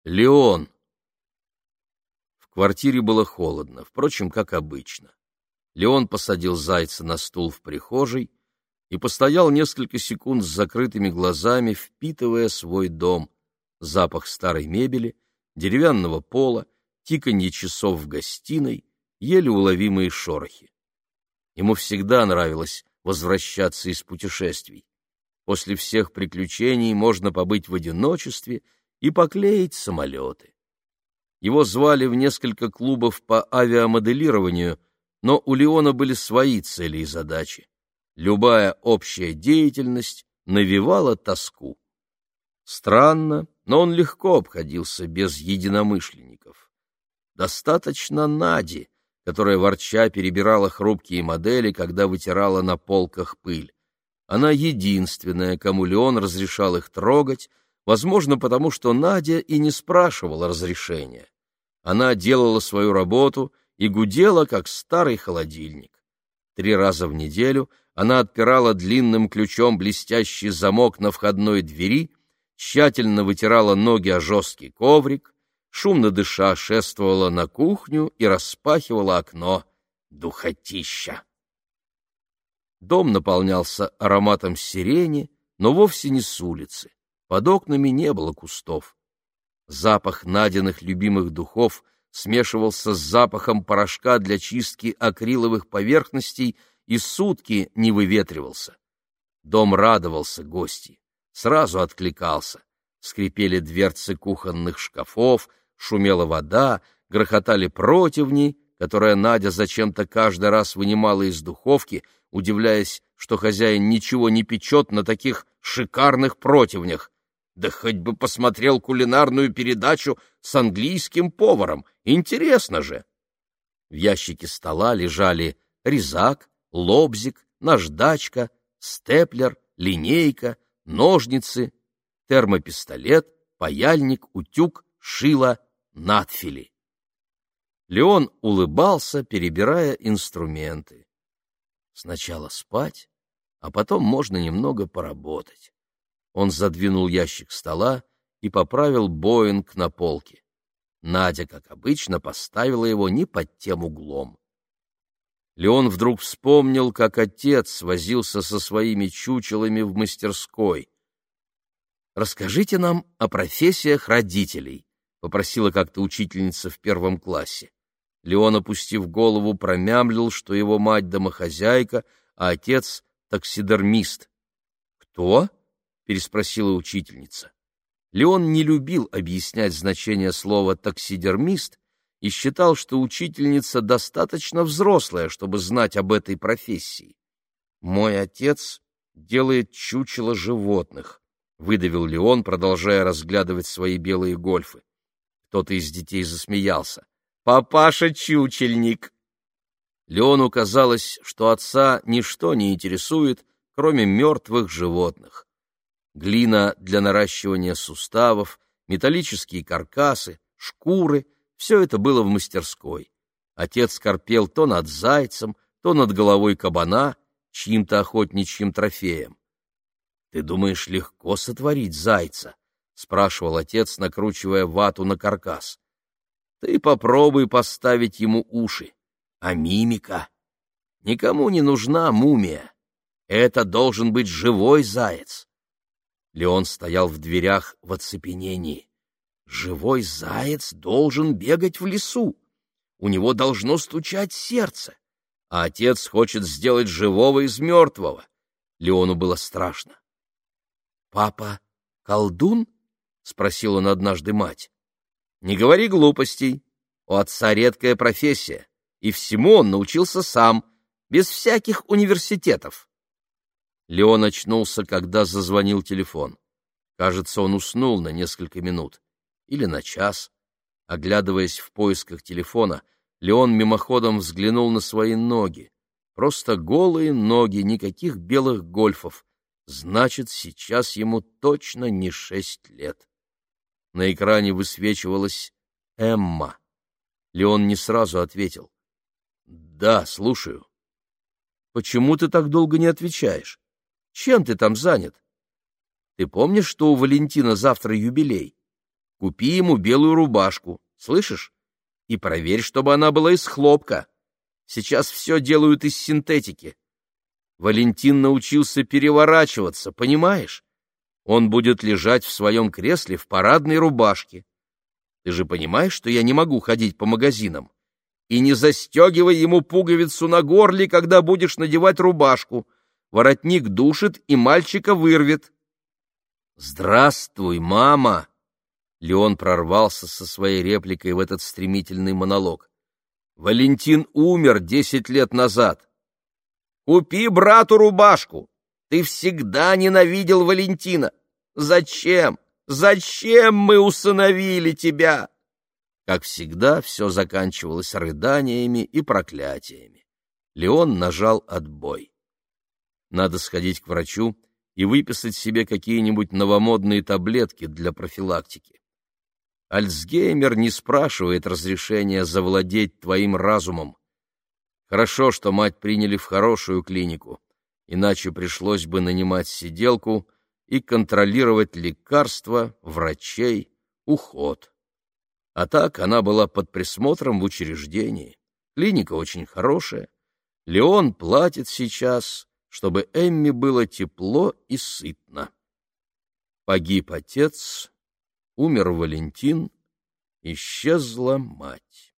Леон. В квартире было холодно, впрочем, как обычно. Леон посадил Зайца на стул в прихожей и постоял несколько секунд с закрытыми глазами, впитывая свой дом, запах старой мебели, деревянного пола, тиканье часов в гостиной, еле уловимые шорохи. Ему всегда нравилось возвращаться из путешествий. После всех приключений можно побыть в одиночестве и поклеить самолеты. Его звали в несколько клубов по авиамоделированию, но у Леона были свои цели и задачи. Любая общая деятельность навевала тоску. Странно, но он легко обходился без единомышленников. Достаточно Нади, которая ворча перебирала хрупкие модели, когда вытирала на полках пыль. Она единственная, кому Леон разрешал их трогать, возможно, потому что Надя и не спрашивала разрешения. Она делала свою работу и гудела, как старый холодильник. 3 раза в неделю она отпирала длинным ключом блестящий замок на входной двери, тщательно вытирала ноги о жесткий коврик, шумно дыша шествовала на кухню и распахивала окно. Духотища! Дом наполнялся ароматом сирени, но вовсе не с улицы. Под окнами не было кустов. Запах Надиных любимых духов смешивался с запахом порошка для чистки акриловых поверхностей и сутки не выветривался. Дом радовался гостьи, сразу откликался. Скрипели дверцы кухонных шкафов, шумела вода, грохотали противни, которые Надя зачем-то каждый раз вынимала из духовки, удивляясь, что хозяин ничего не печет на таких шикарных противнях. Да хоть бы посмотрел кулинарную передачу с английским поваром, интересно же. В ящике стола лежали резак, лобзик, наждачка, степлер, линейка, ножницы, термопистолет, паяльник, утюг, шило, надфили. Леон улыбался, перебирая инструменты. Сначала спать, а потом можно немного поработать. Он задвинул ящик стола и поправил Боинг на полке. Надя, как обычно, поставила его не под тем углом. Леон вдруг вспомнил, как отец возился со своими чучелами в мастерской. «Расскажите нам о профессиях родителей», — попросила как-то учительница в 1 классе. Леон, опустив голову, промямлил, что его мать домохозяйка, а отец — таксидермист. «Кто?» — переспросила учительница. Леон не любил объяснять значение слова «таксидермист» и считал, что учительница достаточно взрослая, чтобы знать об этой профессии. «Мой отец делает чучело животных», — выдавил Леон, продолжая разглядывать свои белые гольфы. Кто-то из детей засмеялся. «Папаша-чучельник!» Леону казалось, что отца ничто не интересует, кроме мертвых животных. Глина для наращивания суставов, металлические каркасы, шкуры — все это было в мастерской. Отец корпел то над зайцем, то над головой кабана, чьим-то охотничьим трофеем. «Ты думаешь, легко сотворить зайца?» — спрашивал отец, накручивая вату на каркас. «Ты попробуй поставить ему уши. А мимика? Никому не нужна мумия. Это должен быть живой заяц». Леон стоял в дверях в оцепенении. Живой заяц должен бегать в лесу. У него должно стучать сердце. А отец хочет сделать живого из мертвого. Леону было страшно. «Папа колдун?» — спросил он однажды мать. «Не говори глупостей. У отца редкая профессия, и всему он научился сам, без всяких университетов». Леон очнулся, когда зазвонил телефон. Кажется, он уснул на несколько минут. Или на час. Оглядываясь в поисках телефона, Леон мимоходом взглянул на свои ноги. Просто голые ноги, никаких белых гольфов. Значит, сейчас ему точно не 6 лет. На экране высвечивалась Эмма. Леон не сразу ответил. «Да, слушаю». «Почему ты так долго не отвечаешь? Чем ты там занят? Ты помнишь, что у Валентина завтра юбилей? Купи ему белую рубашку, слышишь? И проверь, чтобы она была из хлопка. Сейчас все делают из синтетики. Валентин научился переворачиваться, понимаешь? Он будет лежать в своем кресле в парадной рубашке. Ты же понимаешь, что я не могу ходить по магазинам? И не застегивай ему пуговицу на горле, когда будешь надевать рубашку. Воротник душит и мальчика вырвет. «Здравствуй, мама!» Леон прорвался со своей репликой в этот стремительный монолог. «Валентин умер 10 лет назад. Купи брату рубашку. Ты всегда ненавидел Валентина. Зачем? Зачем мы усыновили тебя?» Как всегда, все заканчивалось рыданиями и проклятиями. Леон нажал отбой. Надо сходить к врачу и выписать себе какие-нибудь новомодные таблетки для профилактики. Альцгеймер не спрашивает разрешения завладеть твоим разумом. Хорошо, что мать приняли в хорошую клинику, иначе пришлось бы нанимать сиделку и контролировать лекарства, врачей, уход. А так она была под присмотром в учреждении. Клиника очень хорошая. Леон платит сейчас, чтобы Эмми было тепло и сытно. Погиб отец, умер Валентин, исчезла мать.